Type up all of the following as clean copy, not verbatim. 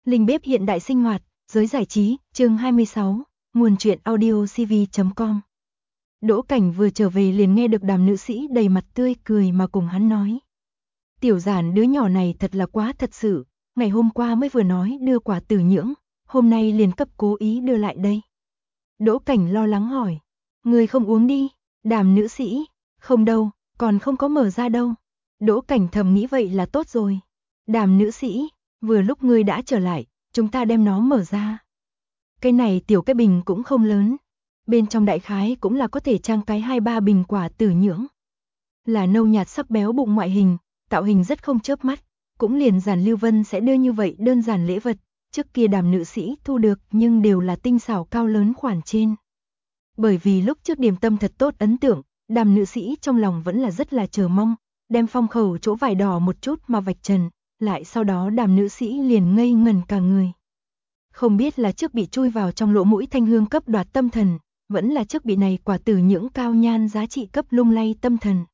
Linh bếp hiện đại sinh hoạt, giới giải trí, chương 26, nguồn truyện audio cv.com. Đỗ Cảnh vừa trở về liền nghe được Đàm nữ sĩ đầy mặt tươi cười mà cùng hắn nói. Tiểu Giản đứa nhỏ này thật là quá thật sự, ngày hôm qua mới vừa nói đưa quả Tử Nhưỡng, hôm nay liền cấp cố ý đưa lại đây. Đỗ Cảnh lo lắng hỏi, người không uống đi, Đàm nữ sĩ, không đâu, còn không có mở ra đâu. Đỗ Cảnh thầm nghĩ vậy là tốt rồi. Đàm nữ sĩ, vừa lúc ngươi đã trở lại, chúng ta đem nó mở ra. Cái này tiểu cái bình cũng không lớn, bên trong đại khái cũng là có thể trang cái 2-3 bình quả Tử Nhưỡng. Là nâu nhạt sắc béo bụng ngoại hình, tạo hình rất không chớp mắt, cũng liền Giản Lưu Vân sẽ đưa như vậy đơn giản lễ vật, trước kia Đàm nữ sĩ thu được nhưng đều là tinh xảo cao lớn khoản trên. Bởi vì lúc trước điểm tâm thật tốt ấn tượng, Đàm nữ sĩ trong lòng vẫn là rất là chờ mong, đem phong khẩu chỗ vải đỏ một chút mà vạch trần, lại sau đó Đàm nữ sĩ liền ngây ngẩn cả người. Không biết là trước bị chui vào trong lỗ mũi thanh hương cấp đoạt tâm thần, vẫn là trước bị này quả Tử Nhưỡng cao nhan giá trị cấp lung lay tâm thần.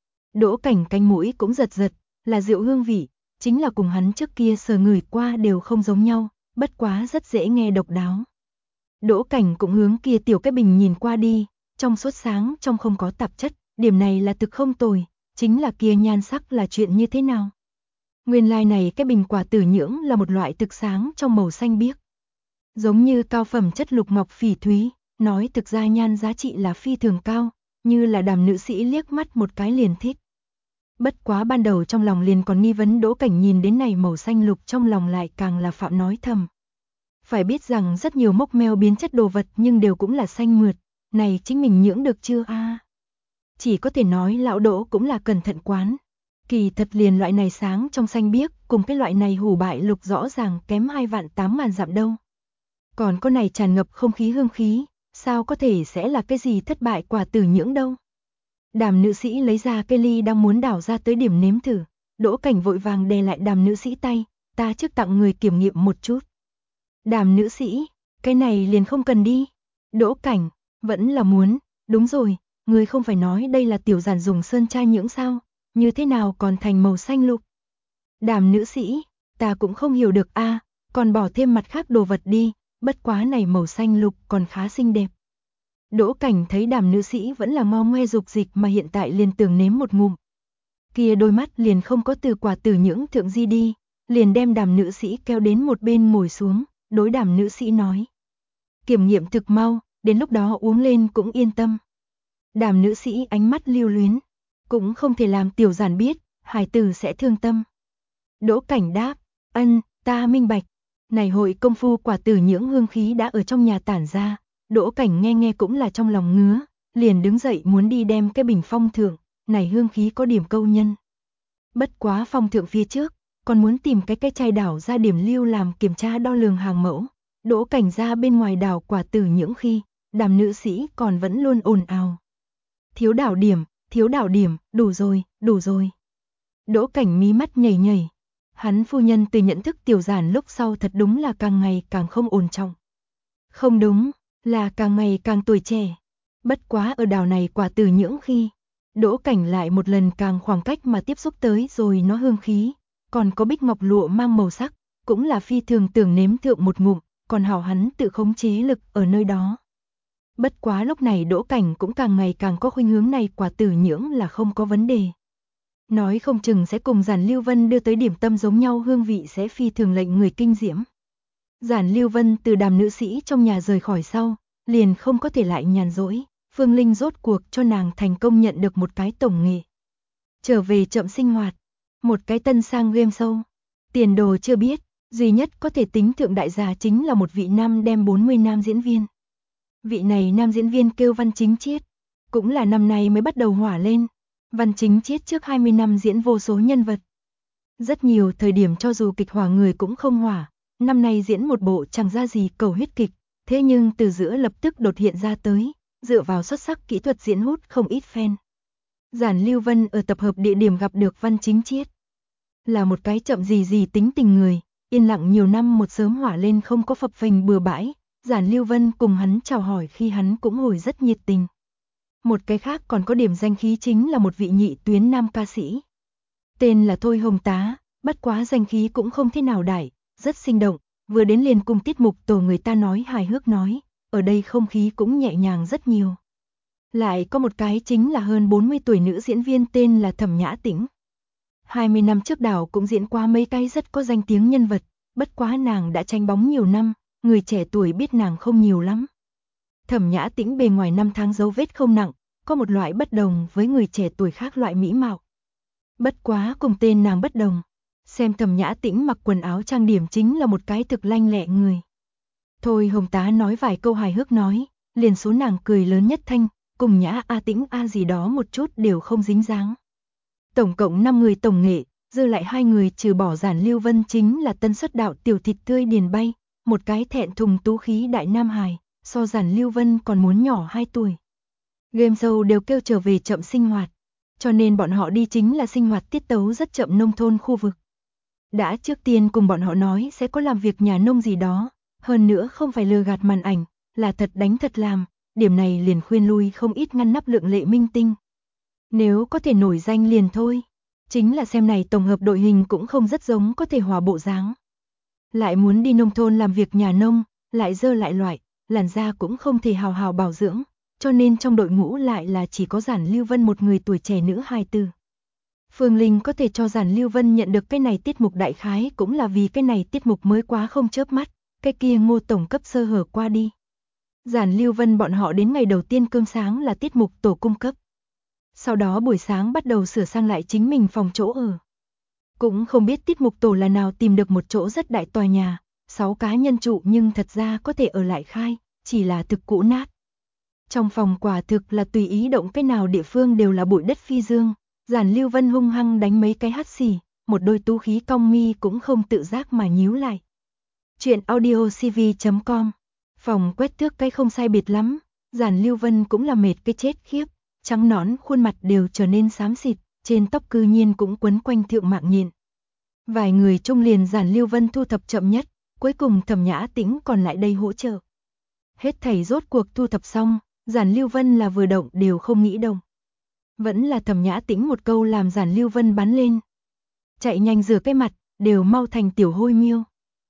Đỗ Cảnh cánh mũi cũng giật giật, là rượu hương vị, chính là cùng hắn trước kia sờ ngửi qua đều không giống nhau, bất quá rất dễ nghe độc đáo. Đỗ Cảnh cũng hướng kia tiểu cái bình nhìn qua đi, trong suốt sáng trong không có tạp chất, điểm này là thực không tồi, chính là kia nhan sắc là chuyện như thế nào. Nguyên lai này cái bình quả Tử Nhưỡng là một loại thực sáng trong màu xanh biếc. Giống như cao phẩm chất lục ngọc phỉ thúy, nói thực ra nhan giá trị là phi thường cao, như là Đàm nữ sĩ liếc mắt một cái liền thích. Bất quá ban đầu trong lòng liền còn nghi vấn, Đỗ Cảnh nhìn đến này màu xanh lục trong lòng lại càng là phạm nói thầm. Phải biết rằng rất nhiều mốc meo biến chất đồ vật nhưng đều cũng là xanh mượt, này chính mình nhưỡng được chưa a? Chỉ có thể nói lão Đỗ cũng là cẩn thận quán. Kỳ thật liền loại này sáng trong xanh biếc cùng cái loại này hủ bại lục rõ ràng kém 2.800.000 dặm đâu. Còn con này tràn ngập không khí hương khí, sao có thể sẽ là cái gì thất bại quả Tử Nhưỡng đâu. Đàm nữ sĩ lấy ra cây ly đang muốn đảo ra tới điểm nếm thử, Đỗ Cảnh vội vàng đè lại Đàm nữ sĩ tay, ta trước tặng người kiểm nghiệm một chút. Đàm nữ sĩ, cái này liền không cần đi. Đỗ Cảnh, vẫn là muốn, đúng rồi, người không phải nói đây là Tiểu Giản dùng sơn tra nhưỡng sao, như thế nào còn thành màu xanh lục. Đàm nữ sĩ, ta cũng không hiểu được a, còn bỏ thêm mặt khác đồ vật đi, bất quá này màu xanh lục còn khá xinh đẹp. Đỗ Cảnh thấy Đàm nữ sĩ vẫn là ngo ngoe dục dịch mà hiện tại liền tưởng nếm một ngụm. Kia đôi mắt liền không có từ quả Tử Nhưỡng thượng di đi, liền đem Đàm nữ sĩ kéo đến một bên ngồi xuống, đối Đàm nữ sĩ nói. Kiểm nghiệm thực mau, đến lúc đó uống lên cũng yên tâm. Đàm nữ sĩ ánh mắt lưu luyến, cũng không thể làm Tiểu Giản biết, hải tử sẽ thương tâm. Đỗ Cảnh đáp, ta minh bạch. Này hội công phu quả Tử Nhưỡng hương khí đã ở trong nhà tản ra, Đỗ Cảnh nghe cũng là trong lòng ngứa, liền đứng dậy muốn đi đem cái bình phong thượng, này hương khí có điểm câu nhân. Bất quá phong thượng phía trước, còn muốn tìm cái chai đảo ra điểm lưu làm kiểm tra đo lường hàng mẫu. Đỗ Cảnh ra bên ngoài đảo quả Tử Nhưỡng khi, Đàm nữ sĩ còn vẫn luôn ồn ào. Thiếu đảo điểm, đủ rồi. Đỗ Cảnh mí mắt nhảy nhảy. Hắn phu nhân từ nhận thức Tiểu Giản lúc sau thật đúng là càng ngày càng không ổn trọng. Không đúng, là càng ngày càng tuổi trẻ. Bất quá ở đảo này quả Tử Nhưỡng khi, Đỗ Cảnh lại một lần càng khoảng cách mà tiếp xúc tới rồi nó hương khí, còn có bích ngọc lụa mang màu sắc, cũng là phi thường tưởng nếm thượng một ngụm, còn hảo hắn tự khống chế lực ở nơi đó. Bất quá lúc này Đỗ Cảnh cũng càng ngày càng có khuynh hướng này quả Tử Nhưỡng là không có vấn đề. Nói không chừng sẽ cùng Giản Lưu Vân đưa tới điểm tâm giống nhau, hương vị sẽ phi thường lệnh người kinh diễm. Giản Lưu Vân từ Đàm nữ sĩ trong nhà rời khỏi sau, liền không có thể lại nhàn rỗi, Phương Linh rốt cuộc cho nàng thành công nhận được một cái tổng nghệ. Trở về chậm sinh hoạt, một cái tân sang game show. Tiền đồ chưa biết, duy nhất có thể tính thượng đại gia chính là một vị nam đem 40 nam diễn viên. Vị này nam diễn viên kêu Văn Chính Chiết, cũng là năm nay mới bắt đầu hỏa lên. Văn Chính Chiết trước 20 năm diễn vô số nhân vật. Rất nhiều thời điểm cho dù kịch hỏa người cũng không hỏa, năm nay diễn một bộ chẳng ra gì cầu huyết kịch, thế nhưng từ giữa lập tức đột hiện ra tới, dựa vào xuất sắc kỹ thuật diễn hút không ít fan. Giản Lưu Vân ở tập hợp địa điểm gặp được Văn Chính Chiết. Là một cái chậm gì tính tình người, yên lặng nhiều năm một sớm hỏa lên không có phập phình bừa bãi, Giản Lưu Vân cùng hắn chào hỏi khi hắn cũng hồi rất nhiệt tình. Một cái khác còn có điểm danh khí chính là một vị nhị tuyến nam ca sĩ. Tên là Thôi Hồng Tá, bất quá danh khí cũng không thế nào đại, rất sinh động, vừa đến liền cùng tiết mục tổ người ta nói hài hước nói, ở đây không khí cũng nhẹ nhàng rất nhiều. Lại có một cái chính là hơn 40 tuổi nữ diễn viên tên là Thẩm Nhã Tĩnh. 20 năm trước đảo cũng diễn qua mấy cái rất có danh tiếng nhân vật, bất quá nàng đã tranh bóng nhiều năm, người trẻ tuổi biết nàng không nhiều lắm. Thẩm Nhã Tĩnh bề ngoài năm tháng dấu vết không nặng, có một loại bất đồng với người trẻ tuổi khác loại mỹ mạo. Bất quá cùng tên nàng bất đồng, xem Thẩm Nhã Tĩnh mặc quần áo trang điểm chính là một cái thực lanh lẹ người. Thôi Hồng Tá nói vài câu hài hước nói, liền số nàng cười lớn nhất thanh, cùng Nhã A Tĩnh A gì đó một chút đều không dính dáng. Tổng cộng 5 người tổng nghệ, dư lại 2 người trừ bỏ Giản Lưu Vân chính là tân xuất đạo tiểu thịt tươi Điền Bay, một cái thẹn thùng tú khí đại nam hài, so Giản Lưu Vân còn muốn nhỏ 2 tuổi. Game show đều kêu trở về chậm sinh hoạt, cho nên bọn họ đi chính là sinh hoạt tiết tấu rất chậm nông thôn khu vực. Đã trước tiên cùng bọn họ nói sẽ có làm việc nhà nông gì đó, hơn nữa không phải lừa gạt màn ảnh, là thật đánh thật làm, điểm này liền khuyên lui không ít ngăn nắp lượng lệ minh tinh. Nếu có thể nổi danh liền thôi, chính là xem này tổng hợp đội hình cũng không rất giống có thể hòa bộ dáng. Lại muốn đi nông thôn làm việc nhà nông, lại dơ lại loại, làn da cũng không thể hào hào bảo dưỡng, cho nên trong đội ngũ lại là chỉ có Giản Lưu Vân một người tuổi trẻ nữ hài tử. Phương Linh có thể cho Giản Lưu Vân nhận được cái này tiết mục đại khái cũng là vì cái này tiết mục mới quá không chớp mắt, cái kia Ngô tổng cấp sơ hở qua đi. Giản Lưu Vân bọn họ đến ngày đầu tiên cơm sáng là tiết mục tổ cung cấp. Sau đó buổi sáng bắt đầu sửa sang lại chính mình phòng chỗ ở. Cũng không biết tiết mục tổ là nào tìm được một chỗ rất đại tòa nhà, 6 cá nhân trụ nhưng thật ra có thể ở lại khai, chỉ là thực cũ nát. Trong phòng quả thực là tùy ý động cái nào địa phương đều là bụi đất phi dương, Giản Lưu Vân hung hăng đánh mấy cái hắt xì, một đôi tú khí cong mi cũng không tự giác mà nhíu lại. Chuyện audiocv.com. Phòng quét tước cái không sai biệt lắm, Giản Lưu Vân cũng là mệt cái chết khiếp, trắng nõn khuôn mặt đều trở nên xám xịt, trên tóc cư nhiên cũng quấn quanh thượng mạng nhện. Vài người chung liền Giản Lưu Vân thu thập chậm nhất, cuối cùng Thẩm Nhã Tĩnh còn lại đây hỗ trợ. Hết thảy rốt cuộc thu thập xong, Giản Lưu Vân là vừa động đều không nghĩ động. Vẫn là Thẩm Nhã Tĩnh một câu làm Giản Lưu Vân bắn lên. Chạy nhanh rửa cái mặt, đều mau thành tiểu hôi miêu.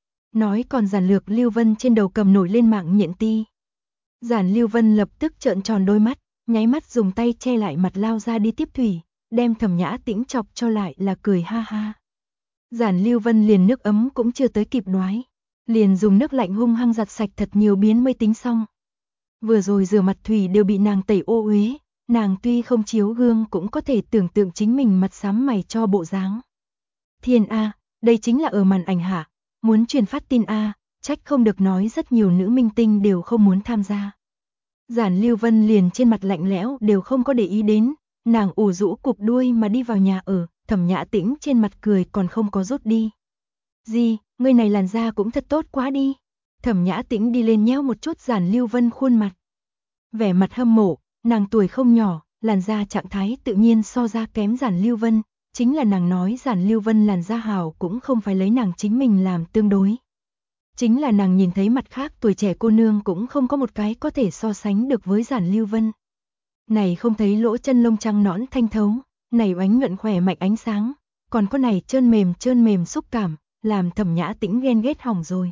Nói còn giản lược Lưu Vân trên đầu cầm nổi lên mạng nhện ti. Giản Lưu Vân lập tức trợn tròn đôi mắt, nháy mắt dùng tay che lại mặt lao ra đi tiếp thủy, đem Thẩm Nhã Tĩnh chọc cho lại là cười ha ha. Giản Lưu Vân liền nước ấm cũng chưa tới kịp đoái, liền dùng nước lạnh hung hăng giặt sạch thật nhiều biến mới tính xong. Vừa rồi rửa mặt thủy đều bị nàng tẩy ô uế, nàng tuy không chiếu gương cũng có thể tưởng tượng chính mình mặt xám mày cho bộ dáng. Thiên A, đây chính là ở màn ảnh hạ, muốn truyền phát tin A, trách không được nói rất nhiều nữ minh tinh đều không muốn tham gia. Giản Lưu Vân liền trên mặt lạnh lẽo đều không có để ý đến, nàng ủ rũ cụp đuôi mà đi vào nhà ở, Thẩm Nhã Tĩnh trên mặt cười còn không có rút đi. Gì, người này làn da cũng thật tốt quá đi. Thẩm Nhã Tĩnh đi lên nhéo một chút Giản Lưu Vân khuôn mặt. Vẻ mặt hâm mộ, nàng tuổi không nhỏ, làn da trạng thái tự nhiên so ra kém Giản Lưu Vân, chính là nàng nói Giản Lưu Vân làn da hảo cũng không phải lấy nàng chính mình làm tương đối. Chính là nàng nhìn thấy mặt khác tuổi trẻ cô nương cũng không có một cái có thể so sánh được với Giản Lưu Vân. Này không thấy lỗ chân lông trắng nõn thanh thấu, này oánh nhuận khỏe mạnh ánh sáng, còn có này trơn mềm xúc cảm, làm Thẩm Nhã Tĩnh ghen ghét hỏng rồi.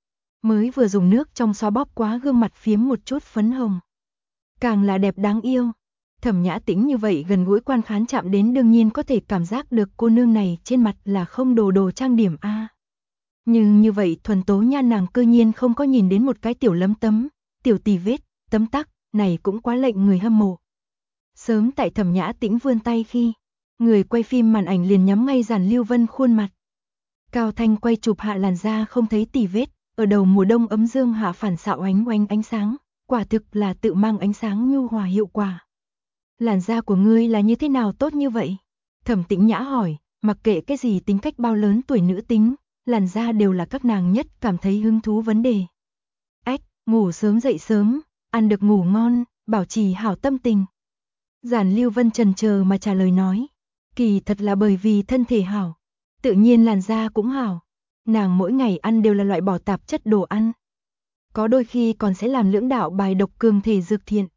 Mới vừa dùng nước trong xoa bóp quá gương mặt phiếm một chút phấn hồng. Càng là đẹp đáng yêu. Thẩm Nhã Tĩnh như vậy gần gũi quan khán chạm đến đương nhiên có thể cảm giác được cô nương này trên mặt là không đồ trang điểm a. Nhưng như vậy thuần tố nhan nàng cơ nhiên không có nhìn đến một cái tiểu lấm tấm, tiểu tì vết, tấm tắc, này cũng quá lệnh người hâm mộ. Sớm tại Thẩm Nhã Tĩnh vươn tay khi, người quay phim màn ảnh liền nhắm ngay Giản Lưu Vân khuôn mặt. Cao thanh quay chụp hạ làn da không thấy tì vết, ở đầu mùa đông ấm dương hạ phản xạ oánh oánh ánh sáng, quả thực là tự mang ánh sáng nhu hòa hiệu quả. Làn da của ngươi là như thế nào tốt như vậy? Thẩm Tĩnh Nhã hỏi, mặc kệ cái gì tính cách bao lớn tuổi nữ tính, làn da đều là các nàng nhất cảm thấy hứng thú vấn đề. Ách, ngủ sớm dậy sớm, ăn được ngủ ngon, bảo trì hảo tâm tình. Giản Lưu Vân chần chờ mà trả lời nói, kỳ thật là bởi vì thân thể hảo, tự nhiên làn da cũng hảo. Nàng mỗi ngày ăn đều là loại bỏ tạp chất đồ ăn. Có đôi khi còn sẽ làm lưỡng đạo bài độc cường thể dược thiện.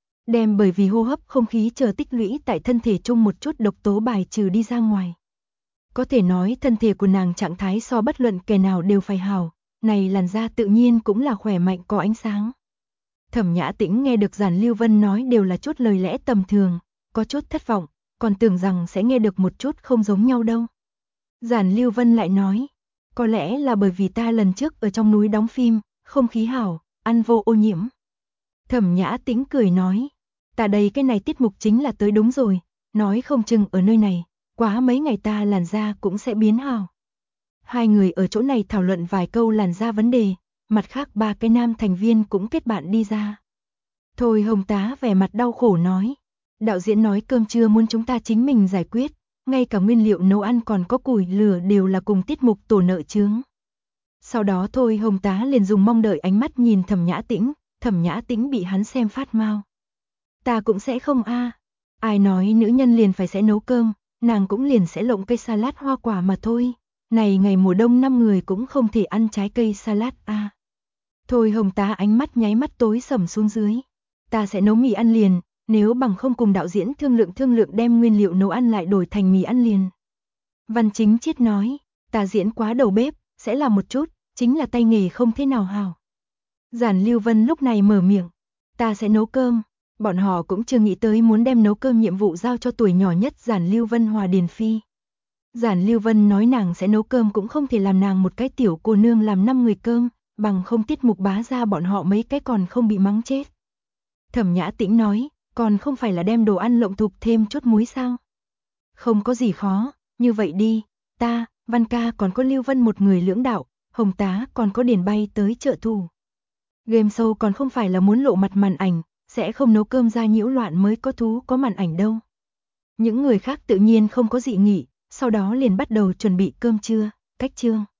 Đem bởi vì hô hấp không khí chờ tích lũy tại thân thể chung một chút độc tố bài trừ đi ra ngoài. Có thể nói thân thể của nàng trạng thái so bất luận kẻ nào đều phải hảo, này làn da tự nhiên cũng là khỏe mạnh có ánh sáng. Thẩm Nhã Tĩnh nghe được Giản Lưu Vân nói đều là chút lời lẽ tầm thường, có chút thất vọng, còn tưởng rằng sẽ nghe được một chút không giống nhau đâu. Giản Lưu Vân lại nói, có lẽ là bởi vì ta lần trước ở trong núi đóng phim, không khí hảo, ăn vô ô nhiễm. Thẩm Nhã Tĩnh cười nói, ta đây cái này tiết mục chính là tới đúng rồi, nói không chừng ở nơi này, quá mấy ngày ta làn da cũng sẽ biến hảo. Hai người ở chỗ này thảo luận vài câu làn da vấn đề, mặt khác ba cái nam thành viên cũng kết bạn đi ra. Thôi Hồng Tá vẻ mặt đau khổ nói, đạo diễn nói cơm trưa muốn chúng ta chính mình giải quyết, ngay cả nguyên liệu nấu ăn còn có củi lửa đều là cùng tiết mục tổ nợ chướng. Sau đó Thôi Hồng Tá liền dùng mong đợi ánh mắt nhìn Thẩm Nhã Tĩnh, Thẩm Nhã Tĩnh bị hắn xem phát mau. Ta cũng sẽ không a, ai nói nữ nhân liền phải sẽ nấu cơm, nàng cũng liền sẽ lộng cây salad hoa quả mà thôi. Này ngày mùa đông 5 người cũng không thể ăn trái cây salad a. Thôi Hồng Tá ánh mắt nháy mắt tối sầm xuống dưới. Ta sẽ nấu mì ăn liền, nếu bằng không cùng đạo diễn thương lượng đem nguyên liệu nấu ăn lại đổi thành mì ăn liền. Văn Chính Chiết nói, ta diễn quá đầu bếp, sẽ làm một chút, chính là tay nghề không thế nào hảo. Giản Lưu Vân lúc này mở miệng, ta sẽ nấu cơm. Bọn họ cũng chưa nghĩ tới muốn đem nấu cơm nhiệm vụ giao cho tuổi nhỏ nhất Giản Lưu Vân Hòa Điền Phi. Giản Lưu Vân nói nàng sẽ nấu cơm cũng không thể làm nàng một cái tiểu cô nương làm 5 người cơm, bằng không tiết mục bá ra bọn họ mấy cái còn không bị mắng chết. Thẩm Nhã Tĩnh nói, còn không phải là đem đồ ăn lộng thục thêm chút muối sao? Không có gì khó, như vậy đi, ta, Văn ca còn có Lưu Vân một người lưỡng đạo, Hồng Tá còn có Điền Bay tới trợ thủ. Game show còn không phải là muốn lộ mặt màn ảnh, sẽ không nấu cơm ra nhiễu loạn mới có thú có màn ảnh đâu. Những người khác tự nhiên không có dị nghị, sau đó liền bắt đầu chuẩn bị cơm trưa, cách chương.